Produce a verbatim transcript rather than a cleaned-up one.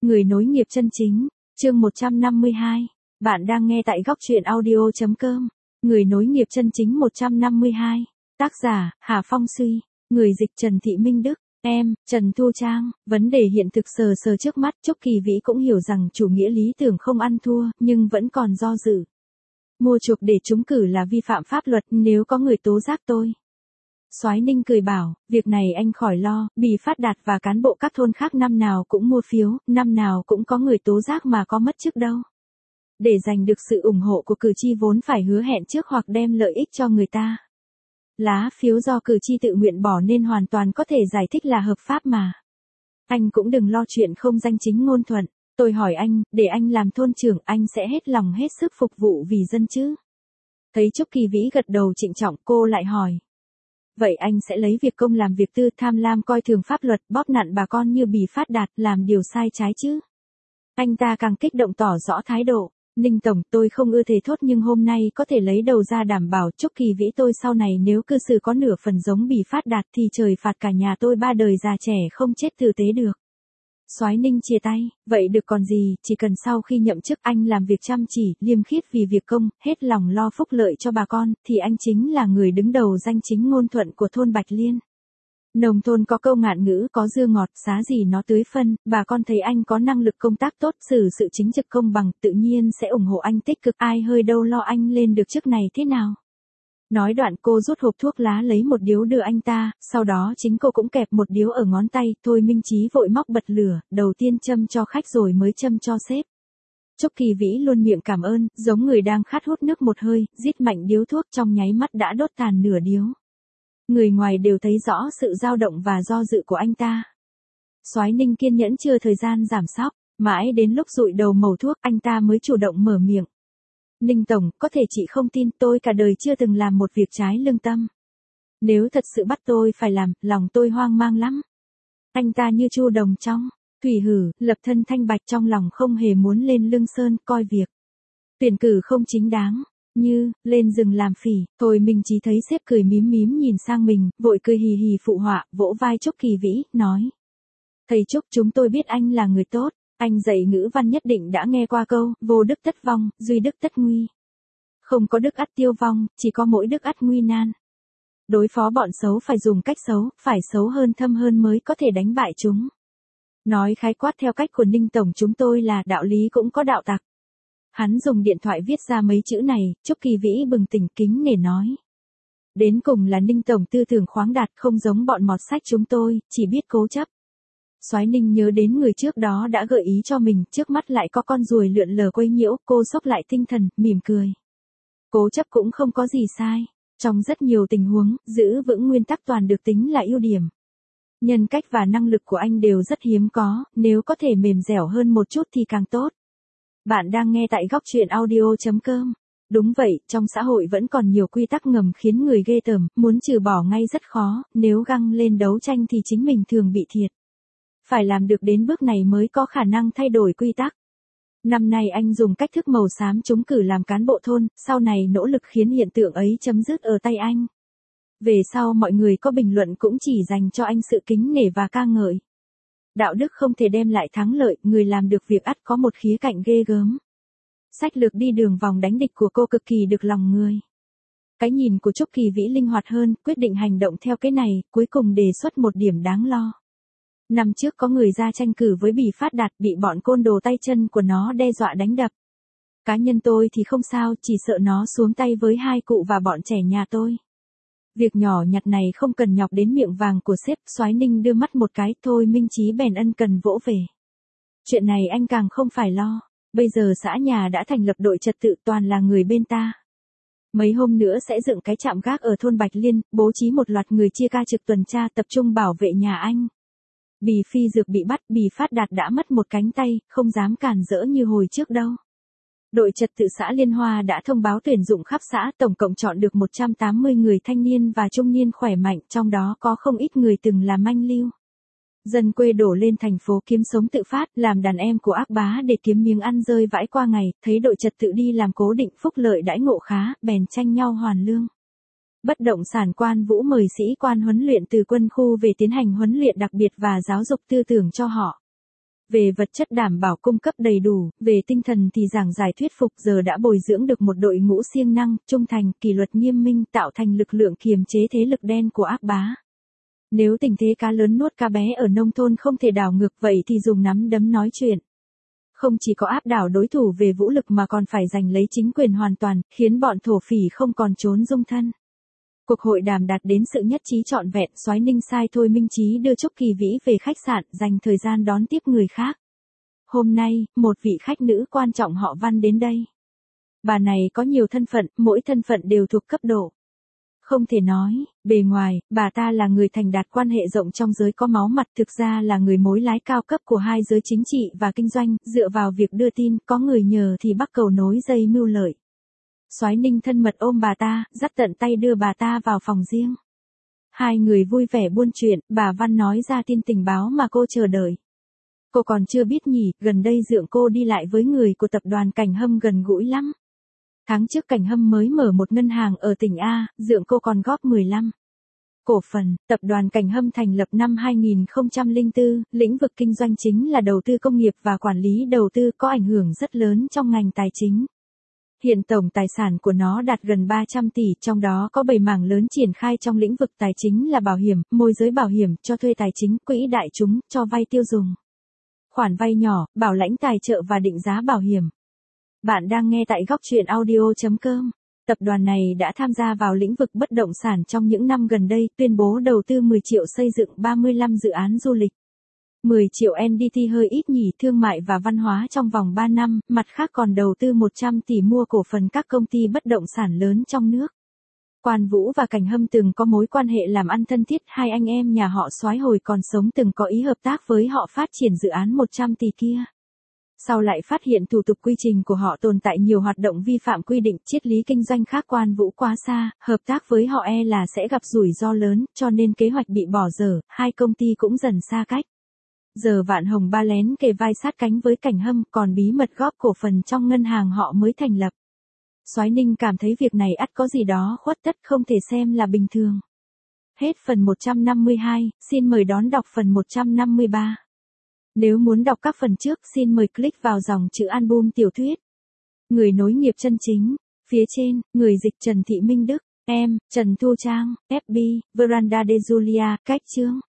Người nối nghiệp chân chính, chương một trăm năm mươi hai. Bạn đang nghe tại góc truyện audio.com. Người nối nghiệp chân chính một trăm năm mươi hai. Tác giả, Hà Phong Suy. Người dịch Trần Thị Minh Đức. Em, Trần Thu Trang. Vấn đề hiện thực sờ sờ trước mắt. Trúc Kỳ Vĩ cũng hiểu rằng chủ nghĩa lý tưởng không ăn thua, nhưng vẫn còn do dự. Mua chuộc để trúng cử là vi phạm pháp luật nếu có người tố giác tôi. Soái Ninh cười bảo, việc này anh khỏi lo, Bì Phát Đạt và cán bộ các thôn khác năm nào cũng mua phiếu, năm nào cũng có người tố giác mà có mất chức đâu. Để giành được sự ủng hộ của cử tri vốn phải hứa hẹn trước hoặc đem lợi ích cho người ta. Lá phiếu do cử tri tự nguyện bỏ nên hoàn toàn có thể giải thích là hợp pháp mà. Anh cũng đừng lo chuyện không danh chính ngôn thuận, tôi hỏi anh, để anh làm thôn trưởng anh sẽ hết lòng hết sức phục vụ vì dân chứ? Thấy Trúc Kỳ Vĩ gật đầu trịnh trọng, cô lại hỏi. Vậy anh sẽ lấy việc công làm việc tư, tham lam coi thường pháp luật, bóp nặn bà con như Bì Phát Đạt, làm điều sai trái chứ? Anh ta càng kích động tỏ rõ thái độ. Ninh Tổng, tôi không ưa thề thốt nhưng hôm nay có thể lấy đầu ra đảm bảo Trúc Kỳ Vĩ tôi sau này nếu cư xử có nửa phần giống Bì Phát Đạt thì trời phạt cả nhà tôi ba đời già trẻ không chết tử tế được. Soái Ninh chia tay, vậy được còn gì, chỉ cần sau khi nhậm chức anh làm việc chăm chỉ, liêm khiết vì việc công, hết lòng lo phúc lợi cho bà con, thì anh chính là người đứng đầu danh chính ngôn thuận của thôn Bạch Liên. Nông thôn có câu ngạn ngữ có dưa ngọt, giá gì nó tưới phân, bà con thấy anh có năng lực công tác tốt, xử sự chính trực công bằng, tự nhiên sẽ ủng hộ anh tích cực, ai hơi đâu lo anh lên được chức này thế nào. Nói đoạn cô rút hộp thuốc lá lấy một điếu đưa anh ta, sau đó chính cô cũng kẹp một điếu ở ngón tay, thôi Minh Chí vội móc bật lửa, đầu tiên châm cho khách rồi mới châm cho sếp. Trúc Kỳ Vĩ luôn miệng cảm ơn, giống người đang khát hút nước một hơi, rít mạnh điếu thuốc trong nháy mắt đã đốt tàn nửa điếu. Người ngoài đều thấy rõ sự dao động và do dự của anh ta. Soái Ninh kiên nhẫn chưa thời gian giảm sóc, mãi đến lúc dụi đầu mẩu thuốc anh ta mới chủ động mở miệng. Ninh Tổng, có thể chị không tin tôi cả đời chưa từng làm một việc trái lương tâm. Nếu thật sự bắt tôi phải làm, lòng tôi hoang mang lắm. Anh ta như chu đồng trong, thủy hử, lập thân thanh bạch trong lòng không hề muốn lên lương sơn, coi việc tuyển cử không chính đáng, như, lên rừng làm phỉ. Thôi mình chỉ thấy sếp cười mím mím nhìn sang mình, vội cười hì hì phụ họa, vỗ vai Trúc Kỳ Vĩ, nói. Thầy Trúc, chúng tôi biết anh là người tốt. Anh dạy ngữ văn nhất định đã nghe qua câu, vô đức tất vong, duy đức tất nguy. Không có đức ắt tiêu vong, chỉ có mỗi đức ắt nguy nan. Đối phó bọn xấu phải dùng cách xấu, phải xấu hơn thâm hơn mới có thể đánh bại chúng. Nói khái quát theo cách của Ninh Tổng chúng tôi là đạo lý cũng có đạo tặc. Hắn dùng điện thoại viết ra mấy chữ này, Trúc Kỳ Vĩ bừng tỉnh kính nể nói. Đến cùng là Ninh Tổng tư tưởng khoáng đạt không giống bọn mọt sách chúng tôi, chỉ biết cố chấp. Soái Ninh nhớ đến người trước đó đã gợi ý cho mình, trước mắt lại có con ruồi lượn lờ quấy nhiễu, cô sốc lại tinh thần, mỉm cười. Cố chấp cũng không có gì sai. Trong rất nhiều tình huống, giữ vững nguyên tắc toàn được tính là ưu điểm. Nhân cách và năng lực của anh đều rất hiếm có, nếu có thể mềm dẻo hơn một chút thì càng tốt. Bạn đang nghe tại góc truyện audio.com. Đúng vậy, trong xã hội vẫn còn nhiều quy tắc ngầm khiến người ghê tởm, muốn trừ bỏ ngay rất khó, nếu găng lên đấu tranh thì chính mình thường bị thiệt. Phải làm được đến bước này mới có khả năng thay đổi quy tắc. Năm nay anh dùng cách thức màu xám trúng cử làm cán bộ thôn, sau này nỗ lực khiến hiện tượng ấy chấm dứt ở tay anh. Về sau mọi người có bình luận cũng chỉ dành cho anh sự kính nể và ca ngợi. Đạo đức không thể đem lại thắng lợi, người làm được việc ắt có một khía cạnh ghê gớm. Sách lược đi đường vòng đánh địch của cô cực kỳ được lòng người. Cái nhìn của Trúc Kỳ Vĩ linh hoạt hơn, quyết định hành động theo cái này, cuối cùng đề xuất một điểm đáng lo. Năm trước có người ra tranh cử với Bì Phát Đạt bị bọn côn đồ tay chân của nó đe dọa đánh đập. Cá nhân tôi thì không sao, chỉ sợ nó xuống tay với hai cụ và bọn trẻ nhà tôi. Việc nhỏ nhặt này không cần nhọc đến miệng vàng của sếp. Soái Ninh đưa mắt một cái, thôi Minh Chí bèn ân cần vỗ về. Chuyện này anh càng không phải lo, bây giờ xã nhà đã thành lập đội trật tự toàn là người bên ta. Mấy hôm nữa sẽ dựng cái trạm gác ở thôn Bạch Liên, bố trí một loạt người chia ca trực tuần tra tập trung bảo vệ nhà anh. Bì Phi Dược bị bắt, Bì Phát Đạt đã mất một cánh tay, không dám cản rỡ như hồi trước đâu. Đội trật tự xã Liên Hoa đã thông báo tuyển dụng khắp xã, tổng cộng chọn được một trăm tám mươi người thanh niên và trung niên khỏe mạnh, trong đó có không ít người từng là manh lưu. Dân quê đổ lên thành phố kiếm sống tự phát, làm đàn em của ác bá để kiếm miếng ăn rơi vãi qua ngày, thấy đội trật tự đi làm cố định phúc lợi đãi ngộ khá, bèn tranh nhau hoàn lương. Bất động sản Quan Vũ mời sĩ quan huấn luyện từ quân khu về tiến hành huấn luyện đặc biệt và giáo dục tư tưởng cho họ. Về vật chất đảm bảo cung cấp đầy đủ, về tinh thần thì giảng giải thuyết phục, giờ đã bồi dưỡng được một đội ngũ siêng năng, trung thành, kỷ luật nghiêm minh, tạo thành lực lượng kiềm chế thế lực đen của ác bá. Nếu tình thế cá lớn nuốt cá bé ở nông thôn không thể đảo ngược vậy thì dùng nắm đấm nói chuyện. Không chỉ có áp đảo đối thủ về vũ lực mà còn phải giành lấy chính quyền hoàn toàn, khiến bọn thổ phỉ không còn trốn dung thân. Cuộc hội đàm đạt đến sự nhất trí trọn vẹn, Soái Ninh sai Thôi Minh Chí đưa Trúc Kỳ Vĩ về khách sạn, dành thời gian đón tiếp người khác. Hôm nay, một vị khách nữ quan trọng họ Văn đến đây. Bà này có nhiều thân phận, mỗi thân phận đều thuộc cấp độ. Không thể nói, bề ngoài, bà ta là người thành đạt quan hệ rộng trong giới có máu mặt, thực ra là người mối lái cao cấp của hai giới chính trị và kinh doanh, dựa vào việc đưa tin, có người nhờ thì bắt cầu nối dây mưu lợi. Soái Ninh thân mật ôm bà ta, dắt tận tay đưa bà ta vào phòng riêng. Hai người vui vẻ buôn chuyện, bà Văn nói ra tin tình báo mà cô chờ đợi. Cô còn chưa biết nhỉ, gần đây Dượng cô đi lại với người của tập đoàn Cảnh Hâm gần gũi lắm. Tháng trước Cảnh Hâm mới mở một ngân hàng ở tỉnh A, Dượng cô còn góp mười lăm cổ phần. Tập đoàn Cảnh Hâm thành lập năm hai nghìn không trăm lẻ bốn, lĩnh vực kinh doanh chính là đầu tư công nghiệp và quản lý đầu tư, có ảnh hưởng rất lớn trong ngành tài chính. Hiện tổng tài sản của nó đạt gần ba trăm tỷ, trong đó có bảy mảng lớn triển khai trong lĩnh vực tài chính là bảo hiểm, môi giới bảo hiểm, cho thuê tài chính, quỹ đại chúng, cho vay tiêu dùng, khoản vay nhỏ, bảo lãnh tài trợ và định giá bảo hiểm. Bạn đang nghe tại góc truyện audio chấm com. Tập đoàn này đã tham gia vào lĩnh vực bất động sản trong những năm gần đây, tuyên bố đầu tư mười triệu xây dựng ba mươi lăm dự án du lịch. mười triệu en đê tê hơi ít nhỉ, thương mại và văn hóa trong vòng ba năm, mặt khác còn đầu tư một trăm tỷ mua cổ phần các công ty bất động sản lớn trong nước. Quan Vũ và Cảnh Hâm từng có mối quan hệ làm ăn thân thiết, hai anh em nhà họ Soái hồi còn sống từng có ý hợp tác với họ phát triển dự án một trăm tỷ kia. Sau lại phát hiện thủ tục quy trình của họ tồn tại nhiều hoạt động vi phạm quy định, triết lý kinh doanh khác Quan Vũ quá xa, hợp tác với họ e là sẽ gặp rủi ro lớn, cho nên kế hoạch bị bỏ dở, hai công ty cũng dần xa cách. Giờ Vạn Hồng Ba lén kề vai sát cánh với Cảnh Hâm, còn bí mật góp cổ phần trong ngân hàng họ mới thành lập. Soái Ninh cảm thấy việc này ắt có gì đó khuất tất, không thể xem là bình thường. Hết phần một trăm năm mươi hai, xin mời đón đọc phần một trăm năm mươi ba. Nếu muốn đọc các phần trước, xin mời click vào dòng chữ album tiểu thuyết. Người nối nghiệp chân chính. Phía trên, người dịch Trần Thị Minh Đức. Em, Trần Thu Trang, ép bê, Veranda de Julia, cách chương.